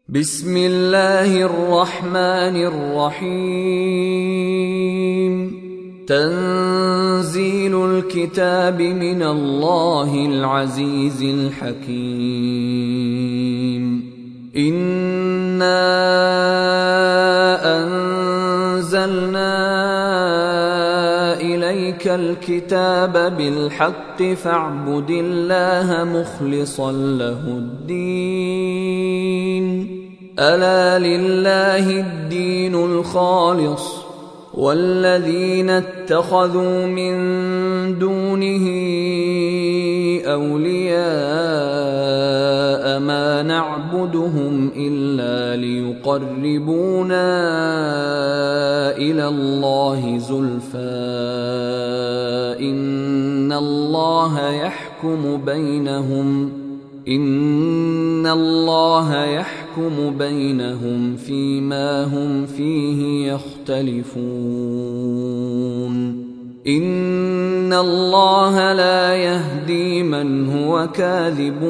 بسم الله الرحمن الرحيم. تنزيل الكتاب من الله العزيز الحكيم. إنا أنزلنا إليك الكتاب بالحق فاعبد الله مخلصا له الدين. ألا لله الدين الخالص والذين اتخذوا من دونه أولياء ما نعبدهم إلا ليقربونا إلى الله زلفى إن الله يحكم بينهم فيما هم فيه يختلفون. إن الله لا يهدي من هو كاذب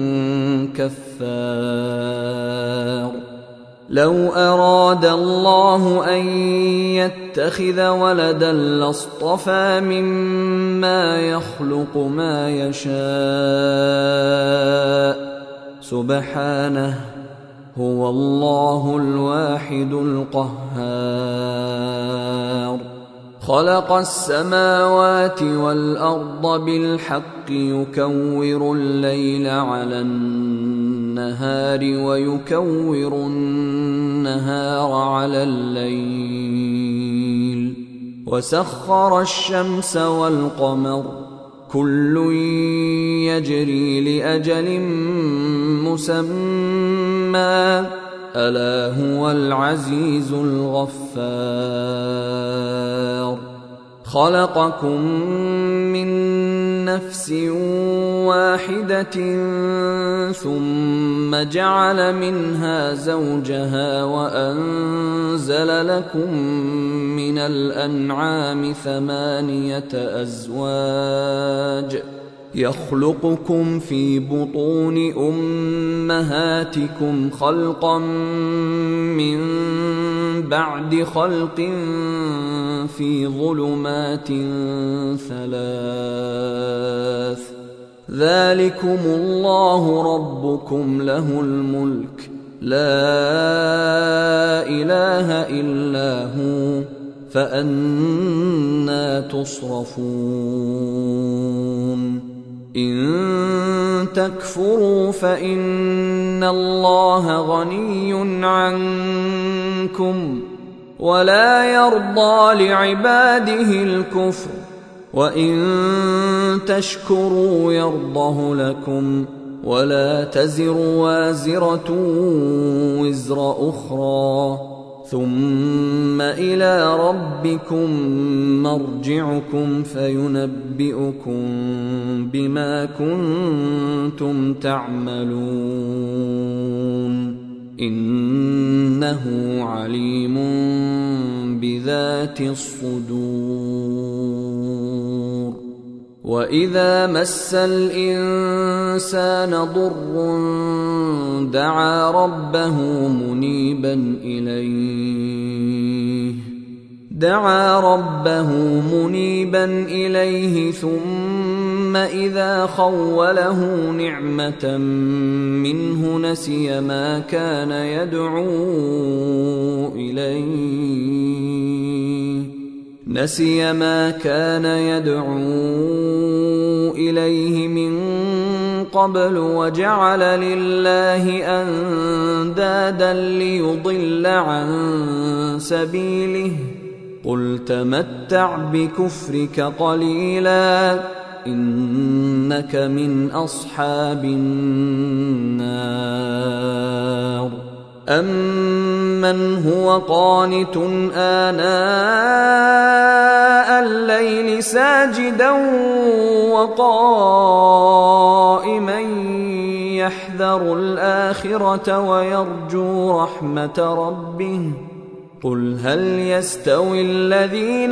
كفار. لو أراد الله أن يتخذ ولدا لاصطفى مما يخلق ما يشاء سبحانه هو الله الواحد القهار. خلق السماوات والأرض بالحق يكور الليل على النهار ويكور النهار على الليل وسخر الشمس والقمر كل يجري لأجل مسمى ألا هو العزيز الغفار. خلقكم من نفس واحدة ثم جعل منها زوجها وأنزل لكم من الأنعام 8 أزواج يخلقكم في بطون أمهاتكم خلقا من بعد خلق في ظلمات 3 ذلكم الله ربكم له الملك لا إله إلا هو فأنى تصرفون. إن تكفروا فإن الله غني عنكم ولا يرضى لعباده الكفر وإن تشكروا يرضه لكم ولا تزر وازرة وزر أخرى ثم إلى ربكم مرجعكم فينبئكم بما كنتم تعملون إنه عليم بذات الصدور. وإذا مس الإنسان ضر دعا ربه منيبا إليه ثم إذا خوله نعمة منه نسي ما كان يدعو إليه من قبل وجعل لله أندادا ليضل عن سبيله قل تمتع بكفرك قليلا إنك من أصحاب النار. أمن هو قانت آناء الليل ساجدا وقائما يحذر الآخرة ويرجو رحمة ربه قل هل يستوي الذين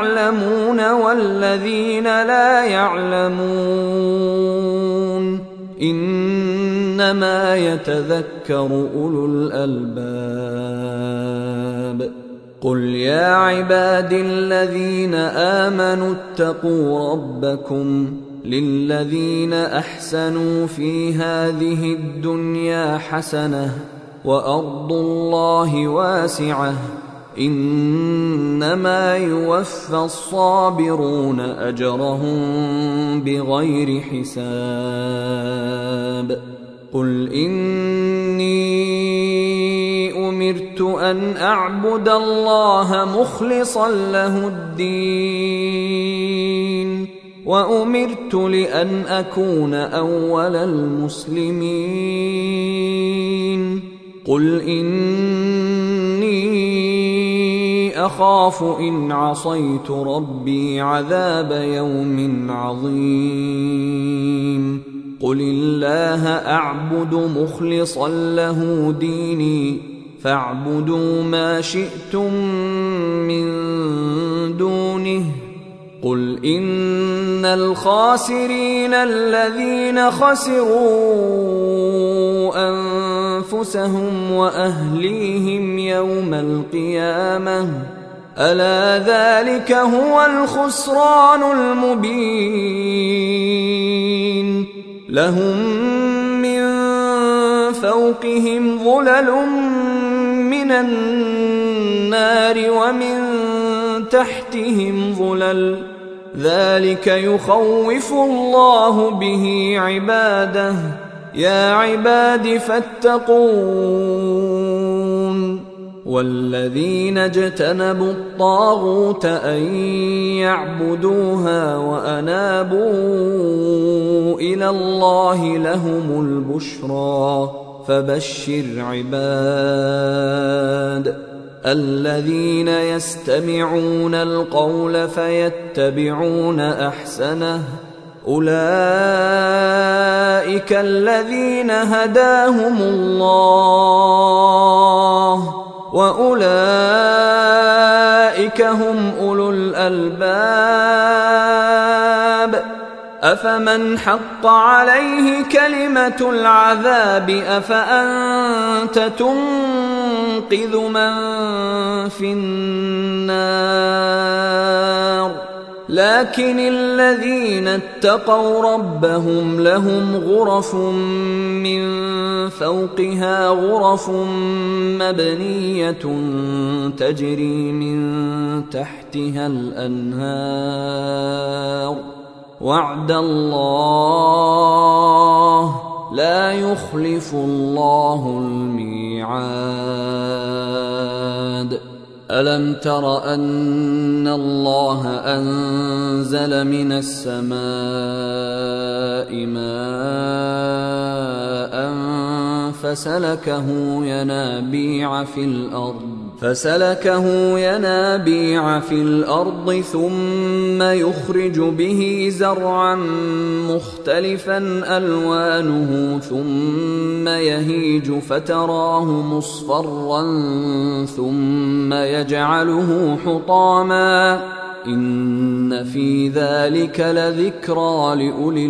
يعلمون والذين لا يعلمون إنما يتذكر أولو الألباب. قل يا عبادي الذين آمنوا اتقوا ربكم للذين أحسنوا في هذه الدنيا حسنة وأرض الله واسعة إنما يوفى الصابرون أجرهم بغير حساب. قل إني أمرت أن أعبد الله مخلصا له الدين وأمرت لأن أكون أول المسلمين. قل إني أخاف إن عصيت ربي عذاب يوم عظيم. قل الله أعبد مخلصا له ديني فاعبدوا ما شئتم من دونه. قل إن الخاسرين الذين خسروا أنفسهم وأهليهم يوم القيامة ألا ذلك هو الخسران المبين. لهم من فوقهم ظلل من النار ومن تحتهم ظلل ذلك يخوف الله به عباده يا عباد فاتقون. والذين اجتنبوا الطاغوت أن يعبدوها وأنابوا إلى الله لهم البشرى فبشر عباد الذين يستمعون القول فيتبعون أحسنه أولئك الذين هداهم الله وأولئك هم أولو الألباب. أفمن حق عليه كلمة العذاب أفأنت تنقذ من في النار. لكن الذين اتقوا ربهم لهم غرف من فوقها غرف مبنية تجري من تحتها الأنهار وعد الله لا يخلف الله الميعاد. ألم تر أن الله أنزل من السماء ماء فسلكه ينابيع في الأرض ثم يخرج به زرعا مختلفا ألوانه ثم يهيج فتراه مصفرا ثم يجعله حطاما إن في ذلك لذكرى لأولي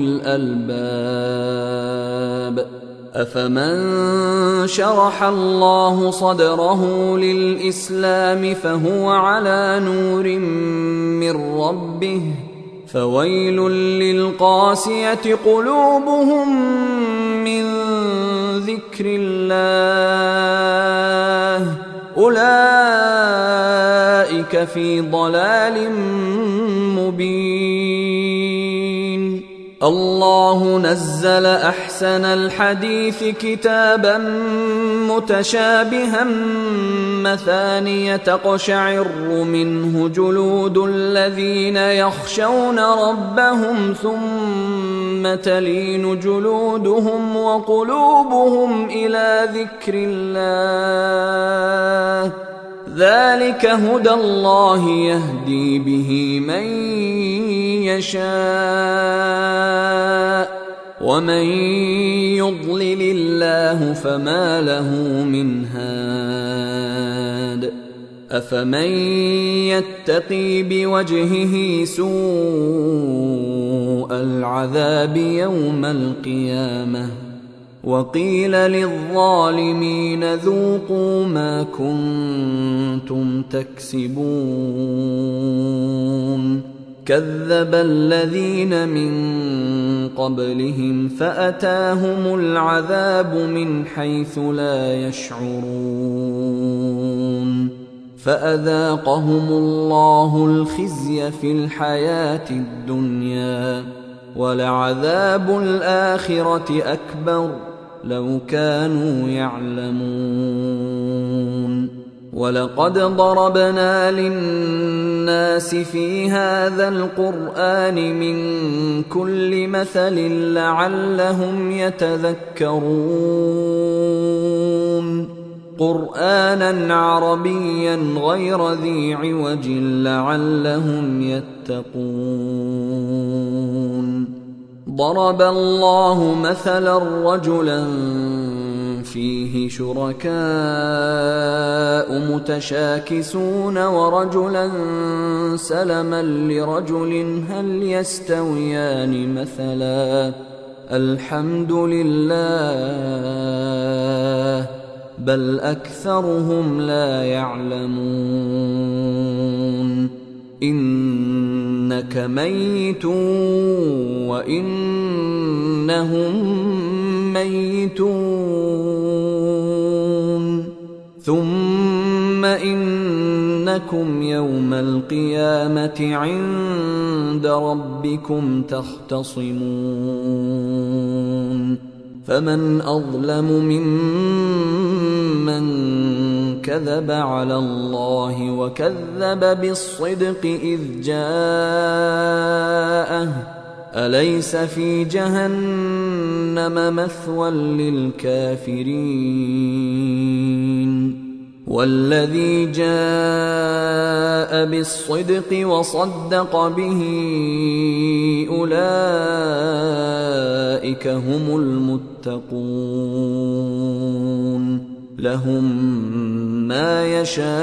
الألباب. أفمن شرح الله صدره للإسلام فهو على نور من ربه فويل للقاسية قلوبهم من ذكر الله أولئك في ضلال مبين. الله نزل أحسن الحديث كتابا متشابها مثانية تقشعر منه جلود الذين يخشون ربهم ثم تلين جلودهم وقلوبهم إلى ذكر الله ذلك هدى الله يهدي به من يشاء ومن يضلل الله فما له من هاد. أفمن يتقي بوجهه سوء العذاب يوم القيامة وقيل للظالمين ذوقوا ما كنتم تكسبون كذب الذين من قبلهم فأتاهم العذاب من حيث لا يشعرون فأذاقهم الله الخزي في الحياة الدنيا ولعذاب الآخرة أكبر لو كانوا يعلمون ولقد ضربنا للناس في هذا القرآن من كل مثل لعلهم يتذكرون قرآنا عربيا غير ذي عوج لعلهم يتقون ضرب الله مثلا رجلا فيه شركاء متشاكسون ورجلا سلما لرجل هل يستويان مثلا الحمد لله بل أكثرهم لا يعلمون إنك ميت وإنهم ميتون ثم إنكم يوم القيامة عند ربكم تختصمون فمن أظلم ممن كذب على الله وكذب بالصدق إذ جاءه أليس في جهنم مثوى للكافرين والذي جاء بالصدق وصدق به أولئك هم المتقون لهم ما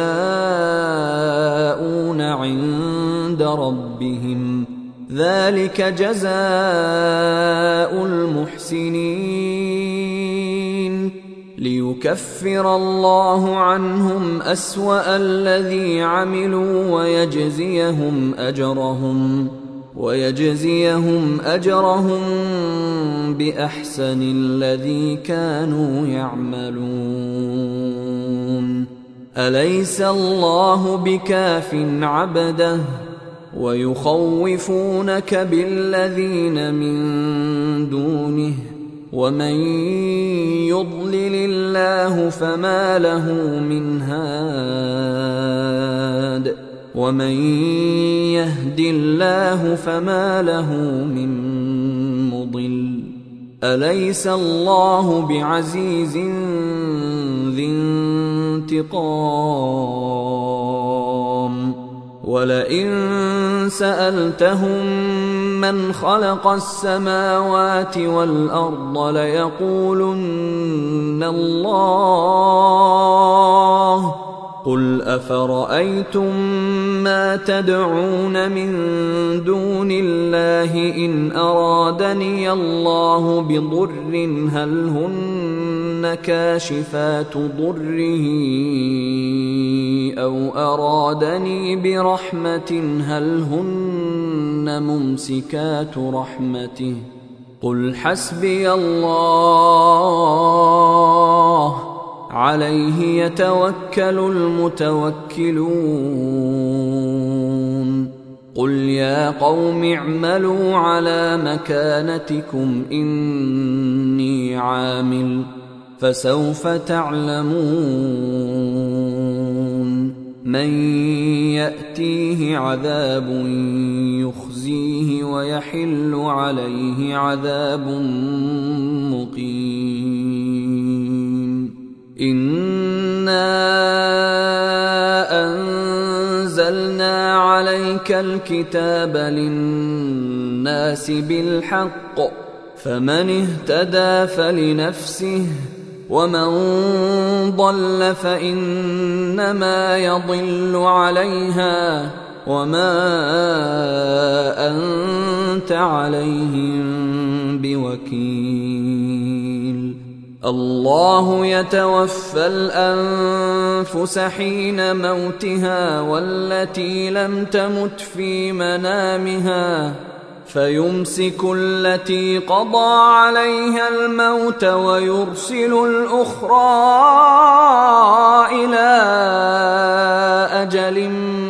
يشاءون عند ربهم ذلك جزاء المحسنين ليكفر الله عنهم أسوأ الذي عملوا ويجزيهم أجرهم بأحسن الذي كانوا يعملون أليس الله بكاف عبده ويخوفونك بالذين من دونه ومن يضلل الله فما له من هاد ومن يهد الله فما له من مضل أليس الله بعزيز ذي انتقام ولئن سألتهم من خلق السماوات والأرض ليقولن الله قل أفرأيتم ما تدعون من دون الله إن أرادني الله بضر هل هن كاشفات ضره أو أرادني برحمة هل هن ممسكات رحمته قل حسبي الله عليه يتوكل المتوكلون قل يا قوم اعملوا على مكانتكم إني عامل فسوف تعلمون من يأتيه عذاب يخزيه ويحل عليه عذاب مقيم إنا أنزلنا عليك الكتاب للناس بالحق فمن اهتدى فلنفسه ومن ضل فإنما يضل عليها وما أنت عليهم بوكيل. الله يتوفى الأنفس حين موتها والتي لم تمت في منامها فيمسك التي قضى عليها الموت ويرسل الأخرى إلى أجل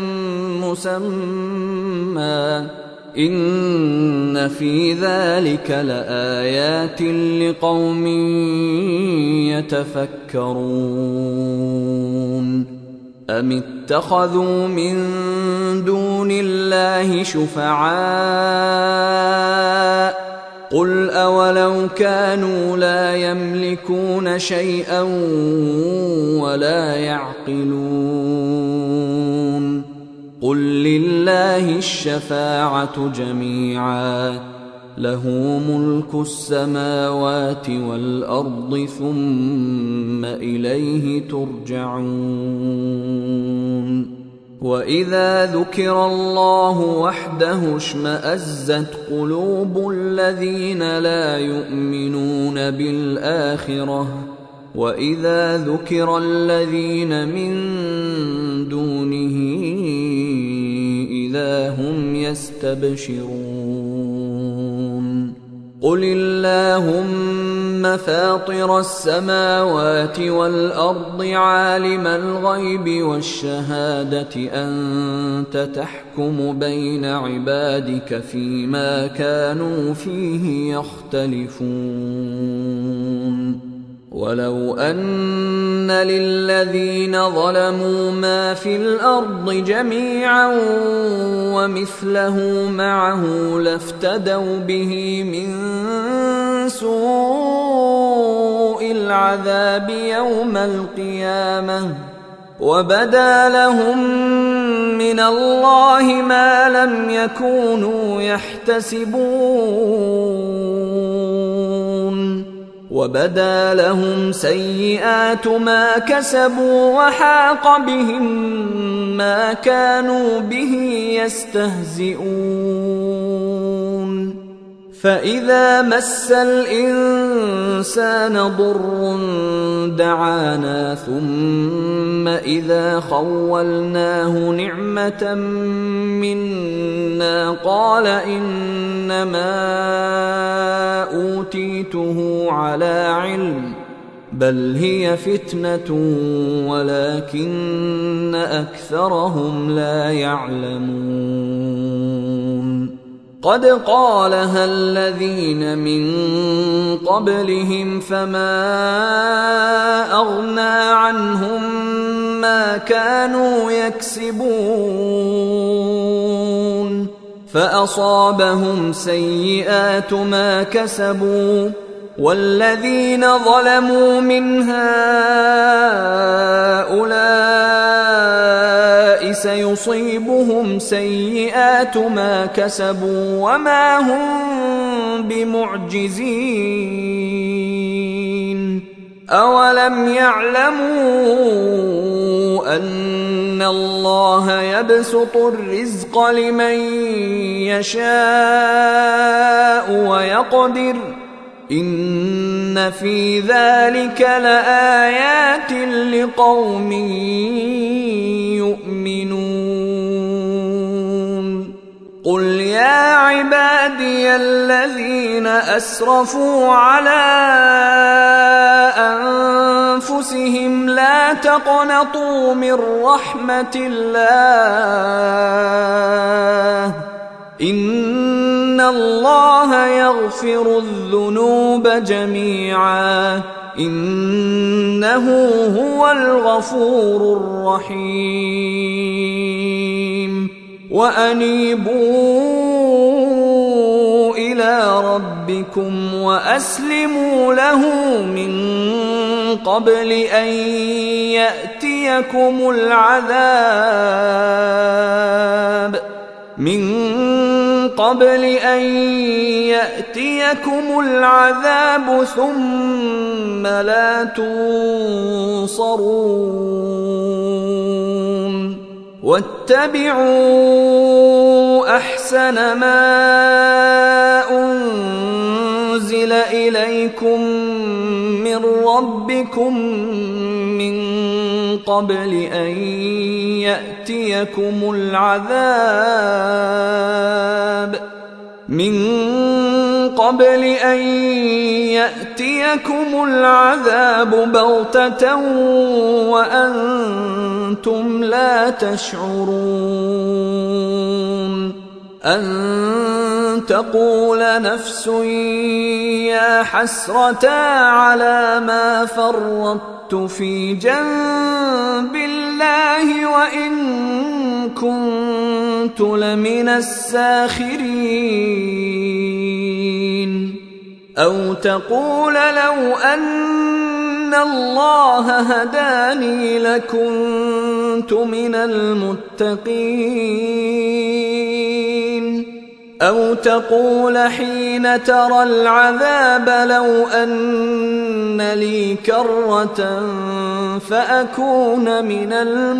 مسمى إن في ذلك لآيات لقوم يتفكرون. أم اتخذوا من دون الله شفعاء قل أولو كانوا لا يملكون شيئا ولا يعقلون قل لله الشفاعة جميعا له ملك السماوات والأرض ثم إليه ترجعون. وإذا ذكر الله وحده اشمأزت قلوب الذين لا يؤمنون بالآخرة وإذا ذكر الذين من دونه إذا هم يستبشرون. قل اللهم فاطر السماوات والأرض عالم الغيب والشهادة أنت تحكم بين عبادك فيما كانوا فيه يختلفون. ولو أن للذين ظلموا ما في الأرض جميعا ومثله معه لافتدوا به من سوء العذاب يوم القيامة وبدا لهم من الله ما لم يكونوا يحتسبون وبدا لهم سيئات ما كسبوا وحاق بهم ما كانوا به يستهزئون. فإذا مس الإنسان ضر دعانا ثم إذا خولناه نعمة منا قال إنما أوتيته على علم بل هي فتنة ولكن أكثرهم لا يعلمون. قد قالها الذين من قبلهم فما أغنى عنهم ما كانوا يكسبون فأصابهم سيئات ما كسبوا والذين ظلموا من هؤلاء سيصيبهم سيئات ما كسبوا وما هم بمعجزين. أولم يعلموا أن الله يبسط الرزق لمن يشاء ويقدر إن في ذلك لآيات لقوم يؤمنون. قل يا عبادي الذين أسرفوا على أنفسهم لا تقنطوا من رحمة الله إن الله يغفر الذنوب جميعا إنه هو الغفور الرحيم. وأنيبوا إلى ربكم وأسلموا له من قبل أن يأتيكم العذاب من قبل أن يأتيكم العذاب ثم لا تنصرون واتبعوا أحسن ما أنزل إليكم من ربكم من قبل أن يأتيكم العذاب بغتة وأنتم لا تشعرون أن تقول نفس يا حسرة على ما فرطت في جنب الله وإن كنت لمن الساخرين أو تقول لو أن الله هداني لكنت من المتقين أو تقول حين ترى العذاب لو أن لي كرة فأكون من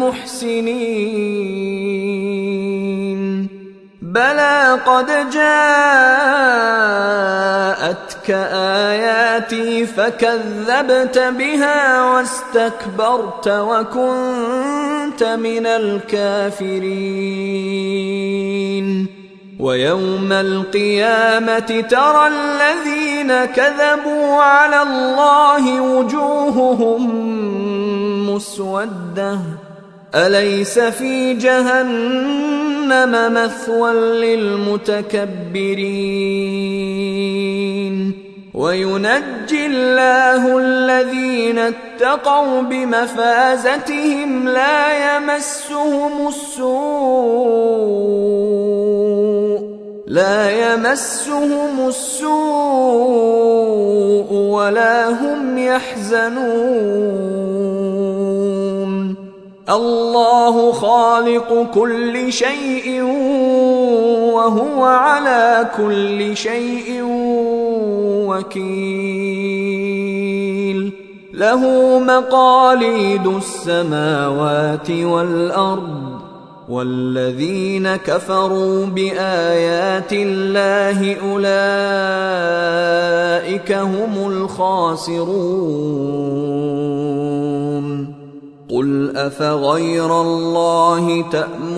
المحسنين بلى قد جاءتك آياتي فكذبت بها واستكبرت وكنت من الكافرين ويوم القيامة ترى الذين كذبوا على الله وجوههم مسودة أليس في جهنم مثوى للمتكبرين وينجي الله الذين اتقوا بمفازتهم لا يمسهم السوء ولا هم يحزنون الله خالق كل شيء وهو على كل شيء وكيل له مقاليد السماوات والأرض والذين كفروا بآيات الله أولئك هم الخاسرون قل أفغير الله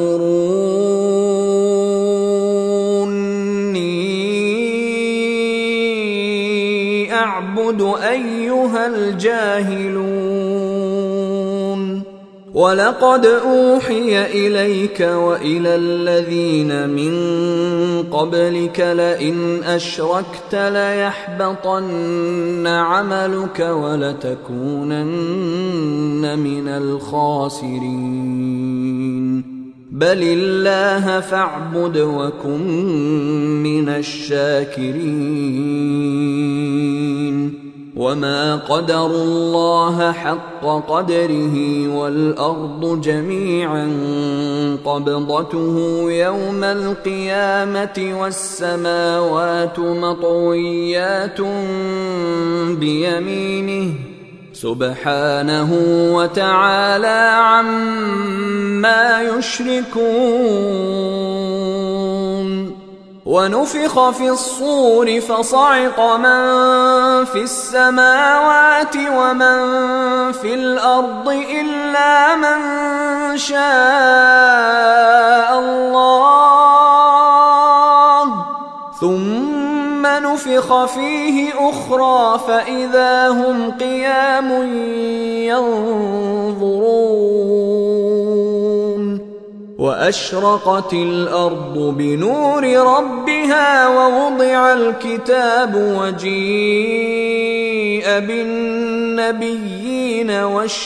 تأمروني أعبد أيها الجاهلون ولقد أوحي إليك وإلى الذين من قبلك لئن أشركت ليحبطن عملك ولتكونن من الخاسرين بل الله فاعبد وكن من الشاكرين وما قدروا الله حق قدره والأرض جميعا قبضته يوم القيامة والسماوات مطويات بيمينه سبحانه وتعالى عما يشركون ونفخ في الصور فصعق من في السماوات ومن في الأرض إلا من شاء الله ثم نفخ فيه أخرى فإذا هم قيام ينظرون وأشرقت الأرض بنور ربها ووضع الكتاب وجيء بالنبيين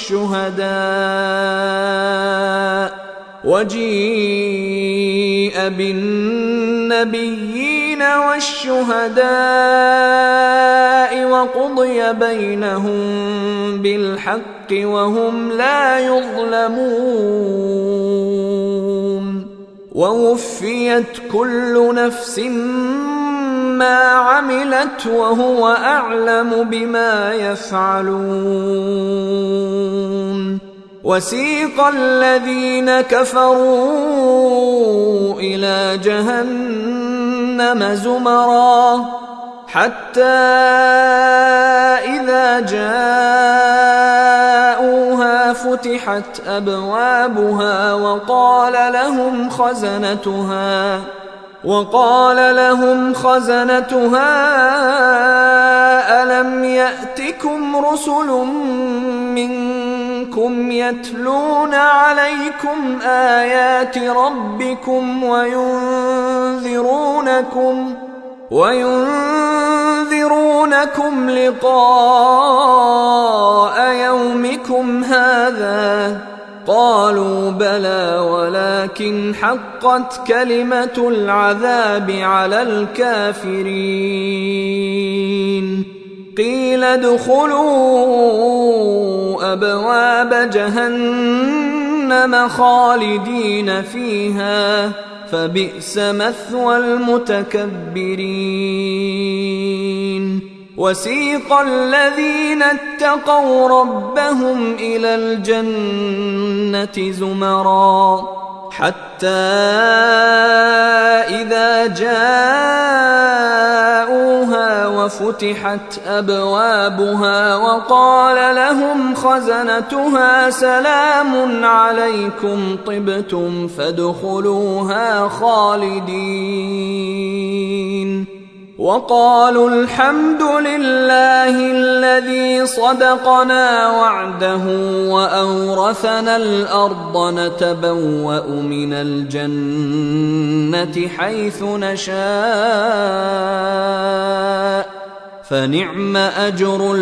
والشهداء وقضي بينهم بالحق وهم لا يظلمون ووفيت كل نفس ما عملت وهو أعلم بما يفعلون. وسيق الذين كفروا إلى جهنم زمرا حتى إذا جاءوها فتحت أبوابها وقال لهم خزنتها ألم يأتكم رسل منكم يتلون عليكم آيات ربكم وينذرونكم لقاء يومكم هذا؟ قالوا بلى ولكن حقت كلمة العذاب على الكافرين. قيل ادخلوا أبواب جهنم خالدين فيها فبئس مثوى المتكبرين. وسيق الذين اتقوا ربهم إلى الجنة زمرا حتى إذا جاءوها وفتحت أبوابها وقال لهم خزنتها سلام عليكم طبتم فادخلوها خالدين. وقالوا الحمد لله الذي صدقنا وعده وأورثنا الأرض نتبوأ من الجنة حيث نشاء فنعم أجر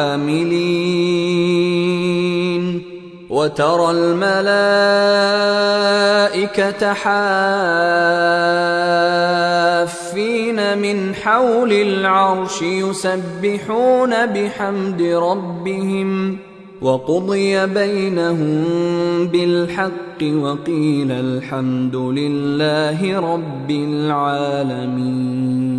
العاملين. وترى الملائكة حافين من حول العرش يسبحون بحمد ربهم وقضي بينهم بالحق وقيل الحمد لله رب العالمين.